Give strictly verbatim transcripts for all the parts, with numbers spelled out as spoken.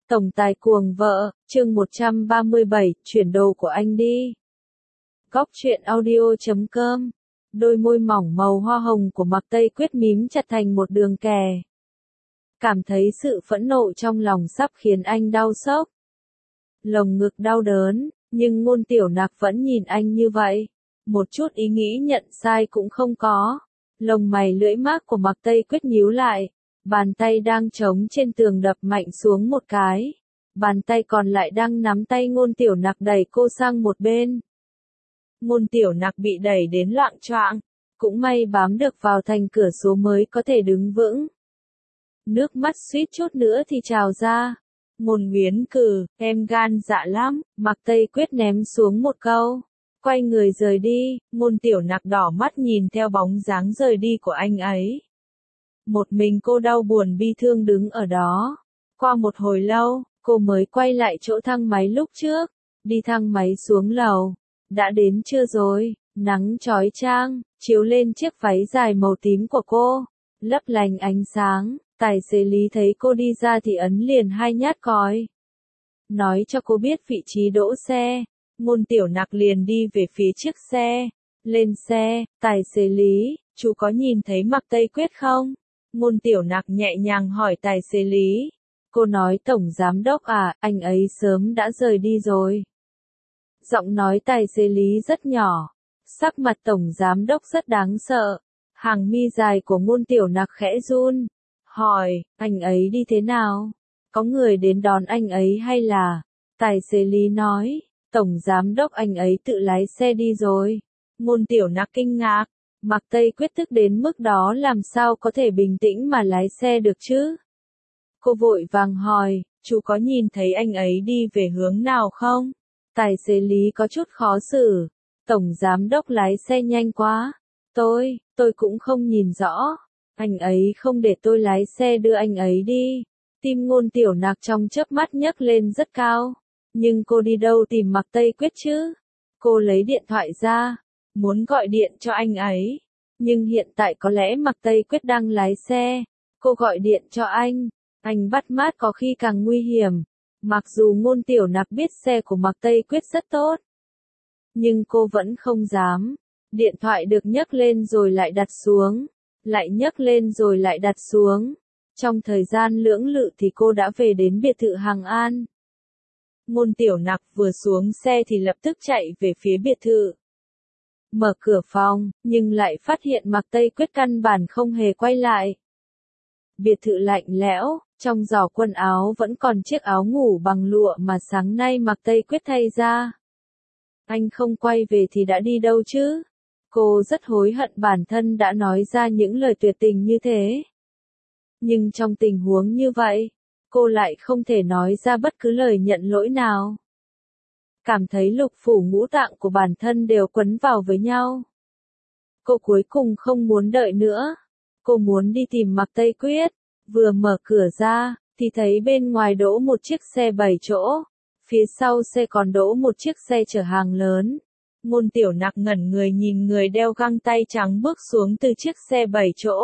Tổng tài cuồng vợ, chương một trăm ba mươi bảy, chuyển đồ của anh đi. Góc truyện audio chấm com. Đôi môi mỏng màu hoa hồng của Mạc Tây Quyết mím chặt thành một đường kè. Cảm thấy sự phẫn nộ trong lòng sắp khiến anh đau xót. Lồng ngực đau đớn, nhưng Ngôn Tiểu Nặc vẫn nhìn anh như vậy. Một chút ý nghĩ nhận sai cũng không có. Lông mày lưỡi mác của Mạc Tây Quyết nhíu lại. Bàn tay đang trống trên tường đập mạnh xuống một cái. Bàn tay còn lại đang nắm tay Ngôn Tiểu Nặc đẩy cô sang một bên. Ngôn Tiểu Nặc bị đẩy đến loạng choạng. Cũng may bám được vào thành cửa số mới có thể đứng vững. Nước mắt suýt chút nữa thì trào ra. Ngôn Uyển Cử, em gan dạ lắm, Mạc Tây Quyết ném xuống một câu. Quay người rời đi, Ngôn Tiểu Nặc đỏ mắt nhìn theo bóng dáng rời đi của anh ấy. Một mình cô đau buồn bi thương đứng ở đó. Qua một hồi lâu, cô mới quay lại chỗ thang máy lúc trước. Đi thang máy xuống lầu. Đã đến trưa rồi, nắng chói chang, chiếu lên chiếc váy dài màu tím của cô. Lấp lánh ánh sáng, tài xế Lý thấy cô đi ra thì ấn liền hai nhát còi. Nói cho cô biết vị trí đỗ xe. Ngôn Tiểu Nặc liền đi về phía chiếc xe. Lên xe, tài xế Lý, chú có nhìn thấy Mạc Tây Quyết không? Ngôn Tiểu Nặc nhẹ nhàng hỏi tài xế Lý. Cô nói Tổng Giám Đốc à, anh ấy sớm đã rời đi rồi. Giọng nói tài xế Lý rất nhỏ. Sắc mặt Tổng Giám Đốc rất đáng sợ. Hàng mi dài của Ngôn Tiểu Nặc khẽ run. Hỏi, anh ấy đi thế nào? Có người đến đón anh ấy hay là? Tài xế Lý nói, Tổng Giám Đốc anh ấy tự lái xe đi rồi. Ngôn Tiểu Nặc kinh ngạc. Mạc Tây Quyết tức đến mức đó làm sao có thể bình tĩnh mà lái xe được chứ? Cô vội vàng hỏi, chú có nhìn thấy anh ấy đi về hướng nào không? Tài xế Lý có chút khó xử. Tổng Giám Đốc lái xe nhanh quá. Tôi, tôi cũng không nhìn rõ. Anh ấy không để tôi lái xe đưa anh ấy đi. Tim Ngôn Tiểu Nặc trong chớp mắt nhấc lên rất cao. Nhưng cô đi đâu tìm Mạc Tây Quyết chứ? Cô lấy điện thoại ra. Muốn gọi điện cho anh ấy. Nhưng hiện tại có lẽ Mạc Tây Quyết đang lái xe. Cô gọi điện cho anh. Anh bắt mát có khi càng nguy hiểm. Mặc dù Ngôn Tiểu Nặc biết xe của Mạc Tây Quyết rất tốt. Nhưng cô vẫn không dám. Điện thoại được nhấc lên rồi lại đặt xuống. Lại nhấc lên rồi lại đặt xuống. Trong thời gian lưỡng lự thì cô đã về đến biệt thự Hàng An. Ngôn Tiểu Nặc vừa xuống xe thì lập tức chạy về phía biệt thự. Mở cửa phòng, nhưng lại phát hiện Mạc Tây Quyết căn bản không hề quay lại. Biệt thự lạnh lẽo, trong giỏ quần áo vẫn còn chiếc áo ngủ bằng lụa mà sáng nay Mạc Tây Quyết thay ra. Anh không quay về thì đã đi đâu chứ? Cô rất hối hận bản thân đã nói ra những lời tuyệt tình như thế. Nhưng trong tình huống như vậy, cô lại không thể nói ra bất cứ lời nhận lỗi nào. Cảm thấy lục phủ ngũ tạng của bản thân đều quấn vào với nhau. Cô cuối cùng không muốn đợi nữa. Cô muốn đi tìm Mạc Tây Quyết. Vừa mở cửa ra, thì thấy bên ngoài đỗ một chiếc xe bảy chỗ. Phía sau xe còn đỗ một chiếc xe chở hàng lớn. Ngôn Tiểu Nặc ngẩn người nhìn người đeo găng tay trắng bước xuống từ chiếc xe bảy chỗ.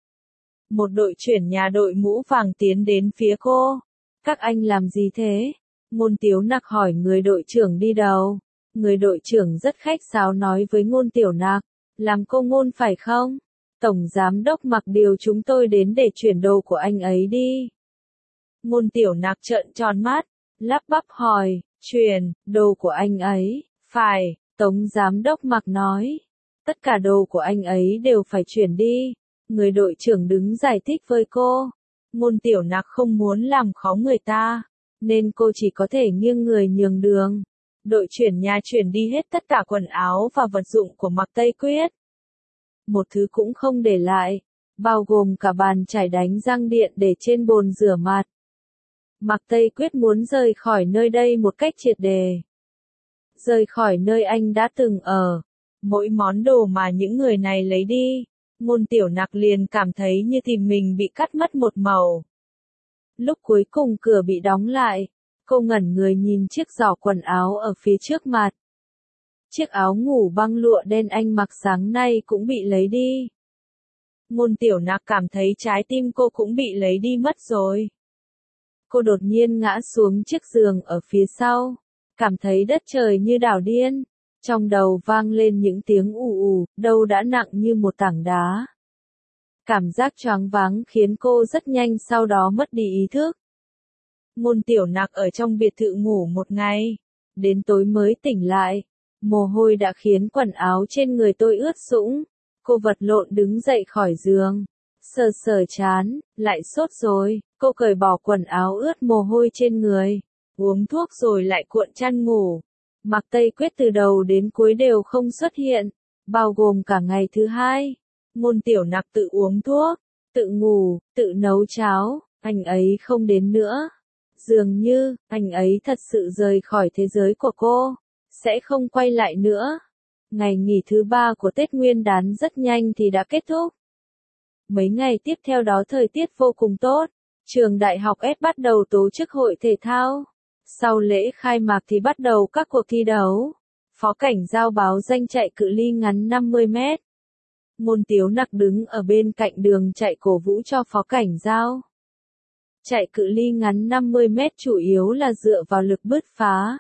Một đội chuyển nhà đội mũ vàng tiến đến phía cô. Các anh làm gì thế? Ngôn Tiểu Nặc hỏi người đội trưởng đi đầu. Người đội trưởng rất khách sáo nói với Ngôn Tiểu Nặc. Làm cô Ngôn phải không? Tổng Giám Đốc mặc điều chúng tôi đến để chuyển đồ của anh ấy đi. Ngôn Tiểu Nặc trợn tròn mắt. Lắp bắp hỏi, chuyển, đồ của anh ấy, phải, Tổng Giám Đốc mặc nói. Tất cả đồ của anh ấy đều phải chuyển đi. Người đội trưởng đứng giải thích với cô. Ngôn Tiểu Nặc không muốn làm khó người ta. Nên cô chỉ có thể nghiêng người nhường đường. Đội chuyển nhà chuyển đi hết tất cả quần áo và vật dụng của Mạc Tây Quyết. Một thứ cũng không để lại, bao gồm cả bàn chải đánh răng điện để trên bồn rửa mặt. Mạc Tây Quyết muốn rời khỏi nơi đây một cách triệt đề. Rời khỏi nơi anh đã từng ở. Mỗi món đồ mà những người này lấy đi, Ngôn Tiểu Nặc liền cảm thấy như tim mình bị cắt mất một màu. Lúc cuối cùng cửa bị đóng lại, cô ngẩn người nhìn chiếc giỏ quần áo ở phía trước mặt. Chiếc áo ngủ băng lụa đen anh mặc sáng nay cũng bị lấy đi. Ngôn Tiểu Nặc cảm thấy trái tim cô cũng bị lấy đi mất rồi. Cô đột nhiên ngã xuống chiếc giường ở phía sau, cảm thấy đất trời như đảo điên. Trong đầu vang lên những tiếng ù ù, đầu đã nặng như một tảng đá. Cảm giác choáng váng khiến cô rất nhanh sau đó mất đi ý thức. Ngôn Tiểu Nặc ở trong biệt thự ngủ một ngày, đến tối mới tỉnh lại. Mồ hôi đã khiến quần áo trên người tôi ướt sũng. Cô vật lộn đứng dậy khỏi giường, sờ sờ chán, lại sốt rồi. Cô cởi bỏ quần áo ướt mồ hôi trên người, uống thuốc rồi lại cuộn chăn ngủ. Mạc Tây Quyết từ đầu đến cuối đều không xuất hiện, bao gồm cả ngày thứ hai. Ngôn Tiểu Nặc tự uống thuốc, tự ngủ, tự nấu cháo, anh ấy không đến nữa. Dường như, anh ấy thật sự rời khỏi thế giới của cô, sẽ không quay lại nữa. Ngày nghỉ thứ ba của Tết Nguyên đán rất nhanh thì đã kết thúc. Mấy ngày tiếp theo đó thời tiết vô cùng tốt, trường đại học S bắt đầu tổ chức hội thể thao. Sau lễ khai mạc thì bắt đầu các cuộc thi đấu. Phó Cảnh Giao báo danh chạy cự ly ngắn năm mươi mét. Ngôn Tiếu Nặc đứng ở bên cạnh đường chạy cổ vũ cho Phó Cảnh Giao. Chạy cự ly ngắn năm mươi mét chủ yếu là dựa vào lực bứt phá.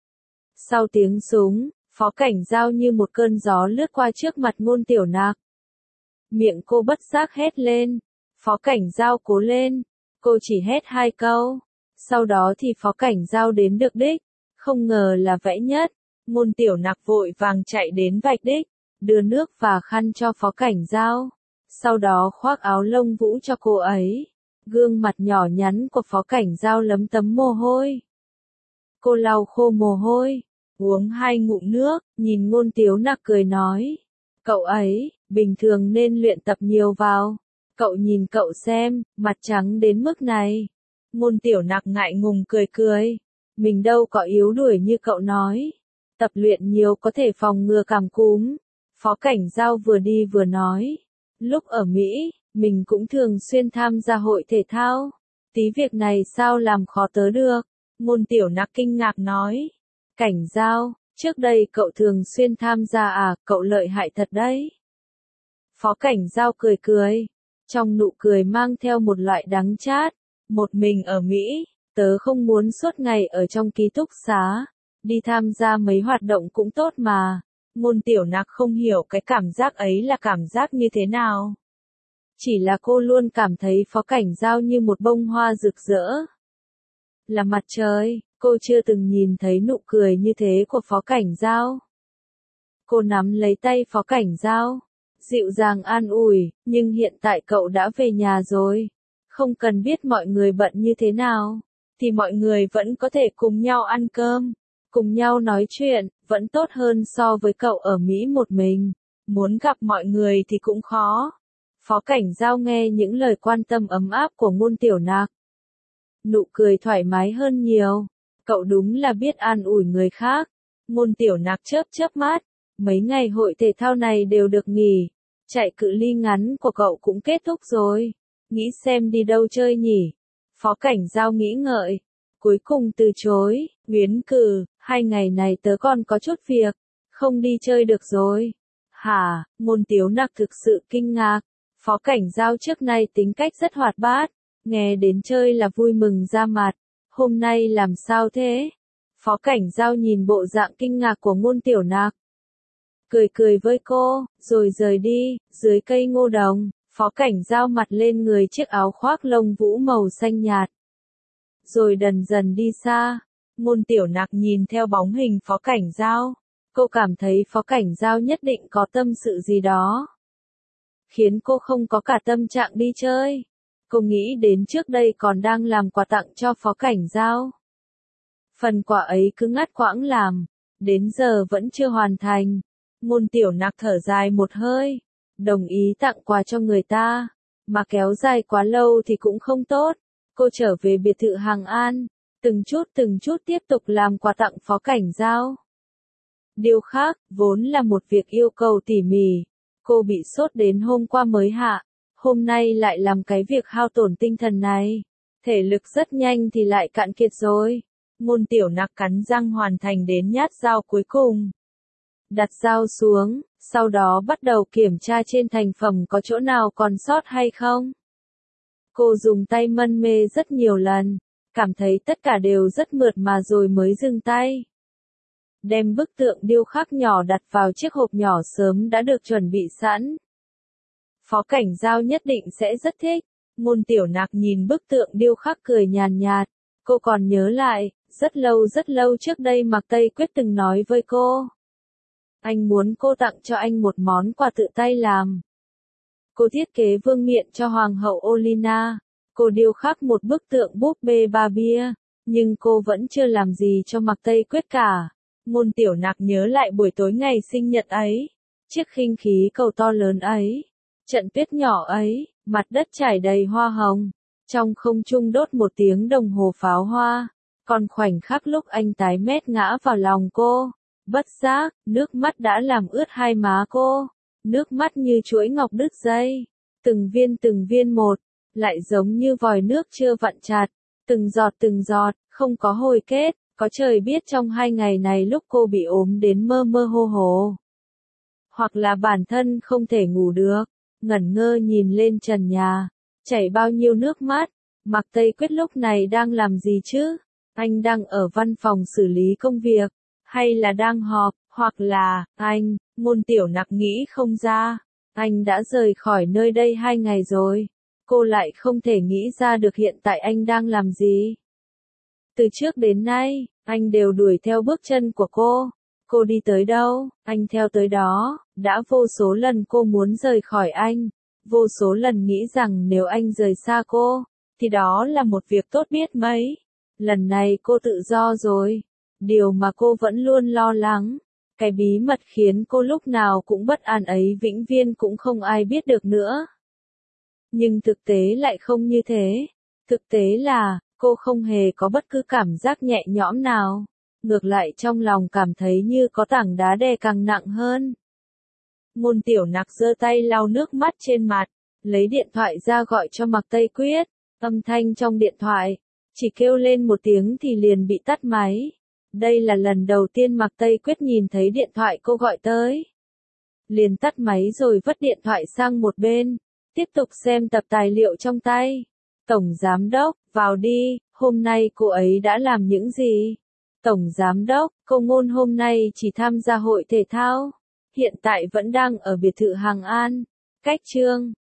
Sau tiếng súng, Phó Cảnh Giao như một cơn gió lướt qua trước mặt Ngôn Tiểu Nặc. Miệng cô bất giác hét lên. Phó Cảnh Giao cố lên. Cô chỉ hét hai câu. Sau đó thì Phó Cảnh Giao đến được đích. Không ngờ là vẽ nhất. Ngôn Tiểu Nặc vội vàng chạy đến vạch đích, đưa nước và khăn cho Phó Cảnh Giao. Sau đó khoác áo lông vũ cho cô ấy. Gương mặt nhỏ nhắn của Phó Cảnh Giao lấm tấm mồ hôi. Cô lau khô mồ hôi, uống hai ngụm nước, nhìn Ngôn Tiếu Nặc cười nói. Cậu ấy, bình thường nên luyện tập nhiều vào. Cậu nhìn cậu xem, mặt trắng đến mức này. Ngôn Tiểu Nặc ngại ngùng cười cười. Mình đâu có yếu đuổi như cậu nói. Tập luyện nhiều có thể phòng ngừa cảm cúm. Phó Cảnh Giao vừa đi vừa nói. Lúc ở Mỹ, mình cũng thường xuyên tham gia hội thể thao. Tí việc này sao làm khó tớ được? Ngôn Tiểu Nặc kinh ngạc nói. Cảnh Giao, trước đây cậu thường xuyên tham gia à, cậu lợi hại thật đấy. Phó Cảnh Giao cười cười. Trong nụ cười mang theo một loại đắng chát. Một mình ở Mỹ, tớ không muốn suốt ngày ở trong ký túc xá. Đi tham gia mấy hoạt động cũng tốt mà. Ngôn Tiểu Nặc không hiểu cái cảm giác ấy là cảm giác như thế nào. Chỉ là cô luôn cảm thấy Phó Cảnh Giao như một bông hoa rực rỡ. Là mặt trời, cô chưa từng nhìn thấy nụ cười như thế của Phó Cảnh Giao. Cô nắm lấy tay Phó Cảnh Giao, dịu dàng an ủi, nhưng hiện tại cậu đã về nhà rồi. Không cần biết mọi người bận như thế nào, thì mọi người vẫn có thể cùng nhau ăn cơm, cùng nhau nói chuyện, vẫn tốt hơn so với cậu ở Mỹ một mình. Muốn gặp mọi người thì cũng khó. Phó Cảnh Giao nghe những lời quan tâm ấm áp của Ngôn Tiểu Nặc. Nụ cười thoải mái hơn nhiều. Cậu đúng là biết an ủi người khác. Ngôn Tiểu Nặc chớp chớp mắt. Mấy ngày hội thể thao này đều được nghỉ. Chạy cự ly ngắn của cậu cũng kết thúc rồi. Nghĩ xem đi đâu chơi nhỉ? Phó Cảnh Giao nghĩ ngợi. Cuối cùng từ chối. Uyến cử, hai ngày này tớ còn có chút việc. Không đi chơi được rồi. Hả? Ngôn Tiếu Nặc thực sự kinh ngạc. Phó Cảnh Giao trước nay tính cách rất hoạt bát. Nghe đến chơi là vui mừng ra mặt. Hôm nay làm sao thế? Phó Cảnh Giao nhìn bộ dạng kinh ngạc của Ngôn Tiểu Nặc. Cười cười với cô, rồi rời đi, dưới cây ngô đồng. Phó Cảnh Giao mặt lên người chiếc áo khoác lông vũ màu xanh nhạt. Rồi dần dần đi xa. Ngôn Tiểu Nặc nhìn theo bóng hình Phó Cảnh Giao. Cô cảm thấy Phó Cảnh Giao nhất định có tâm sự gì đó. Khiến cô không có cả tâm trạng đi chơi. Cô nghĩ đến trước đây còn đang làm quà tặng cho Phó Cảnh Giao. Phần quà ấy cứ ngắt quãng làm. Đến giờ vẫn chưa hoàn thành. Ngôn Tiểu Nặc thở dài một hơi. Đồng ý tặng quà cho người ta. Mà kéo dài quá lâu thì cũng không tốt. Cô trở về biệt thự Hàng An. Từng chút từng chút tiếp tục làm quà tặng Phó Cảnh Giao. Điều khác, vốn là một việc yêu cầu tỉ mỉ. Cô bị sốt đến hôm qua mới hạ. Hôm nay lại làm cái việc hao tổn tinh thần này. Thể lực rất nhanh thì lại cạn kiệt rồi. Ngôn Tiểu Nặc cắn răng hoàn thành đến nhát dao cuối cùng. Đặt dao xuống, sau đó bắt đầu kiểm tra trên thành phẩm có chỗ nào còn sót hay không. Cô dùng tay mân mê rất nhiều lần. cảm thấy tất cả đều rất mượt mà rồi mới dừng tay. Đem bức tượng điêu khắc nhỏ đặt vào chiếc hộp nhỏ sớm đã được chuẩn bị sẵn. Phó Cảnh Giao nhất định sẽ rất thích. Ngôn Tiểu Nặc nhìn bức tượng điêu khắc cười nhàn nhạt. Cô còn nhớ lại, rất lâu rất lâu trước đây Mạc Tây Quyết từng nói với cô. Anh muốn cô tặng cho anh một món quà tự tay làm. Cô thiết kế vương miện cho Hoàng hậu Olina. Cô điêu khắc một bức tượng búp bê Barbie. Nhưng cô vẫn chưa làm gì cho Mạc Tây Quyết cả. Ngôn Tiểu Nặc nhớ lại buổi tối ngày sinh nhật ấy. Chiếc khinh khí cầu to lớn ấy. Trận tuyết nhỏ ấy, mặt đất trải đầy hoa hồng. Trong không trung đốt một tiếng đồng hồ pháo hoa. Còn khoảnh khắc lúc anh tái mét ngã vào lòng cô. Bất giác, nước mắt đã làm ướt hai má cô. Nước mắt như chuỗi ngọc đứt dây. Từng viên từng viên một, lại giống như vòi nước chưa vặn chặt. Từng giọt từng giọt, không có hồi kết. Có trời biết trong hai ngày này lúc cô bị ốm đến mơ mơ hồ hồ. Hoặc là bản thân không thể ngủ được. Ngẩn ngơ nhìn lên trần nhà. Chảy bao nhiêu nước mắt. Mạc Tây Quyết lúc này đang làm gì chứ? Anh đang ở văn phòng xử lý công việc. Hay là đang họp, hoặc là, anh, Ngôn Tiểu Nặc nghĩ không ra. Anh đã rời khỏi nơi đây hai ngày rồi. Cô lại không thể nghĩ ra được hiện tại anh đang làm gì. Từ trước đến nay, anh đều đuổi theo bước chân của cô. Cô đi tới đâu, anh theo tới đó. Đã vô số lần cô muốn rời khỏi anh. Vô số lần nghĩ rằng nếu anh rời xa cô, thì đó là một việc tốt biết mấy. Lần này cô tự do rồi. Điều mà cô vẫn luôn lo lắng. Cái bí mật khiến cô lúc nào cũng bất an ấy vĩnh viễn cũng không ai biết được nữa. Nhưng thực tế lại không như thế. Thực tế là, cô không hề có bất cứ cảm giác nhẹ nhõm nào. Ngược lại trong lòng cảm thấy như có tảng đá đè càng nặng hơn. Ngôn Tiểu Nặc giơ tay lau nước mắt trên mặt, lấy điện thoại ra gọi cho Mạc Tây Quyết. Âm thanh trong điện thoại, chỉ kêu lên một tiếng thì liền bị tắt máy. Đây là lần đầu tiên Mạc Tây Quyết nhìn thấy điện thoại cô gọi tới. Liền tắt máy rồi vứt điện thoại sang một bên, tiếp tục xem tập tài liệu trong tay. Tổng Giám Đốc, vào đi, hôm nay cô ấy đã làm những gì? Tổng Giám Đốc, cô Ngôn hôm nay chỉ tham gia hội thể thao. Hiện tại vẫn đang ở biệt thự Hàng An, cách Trương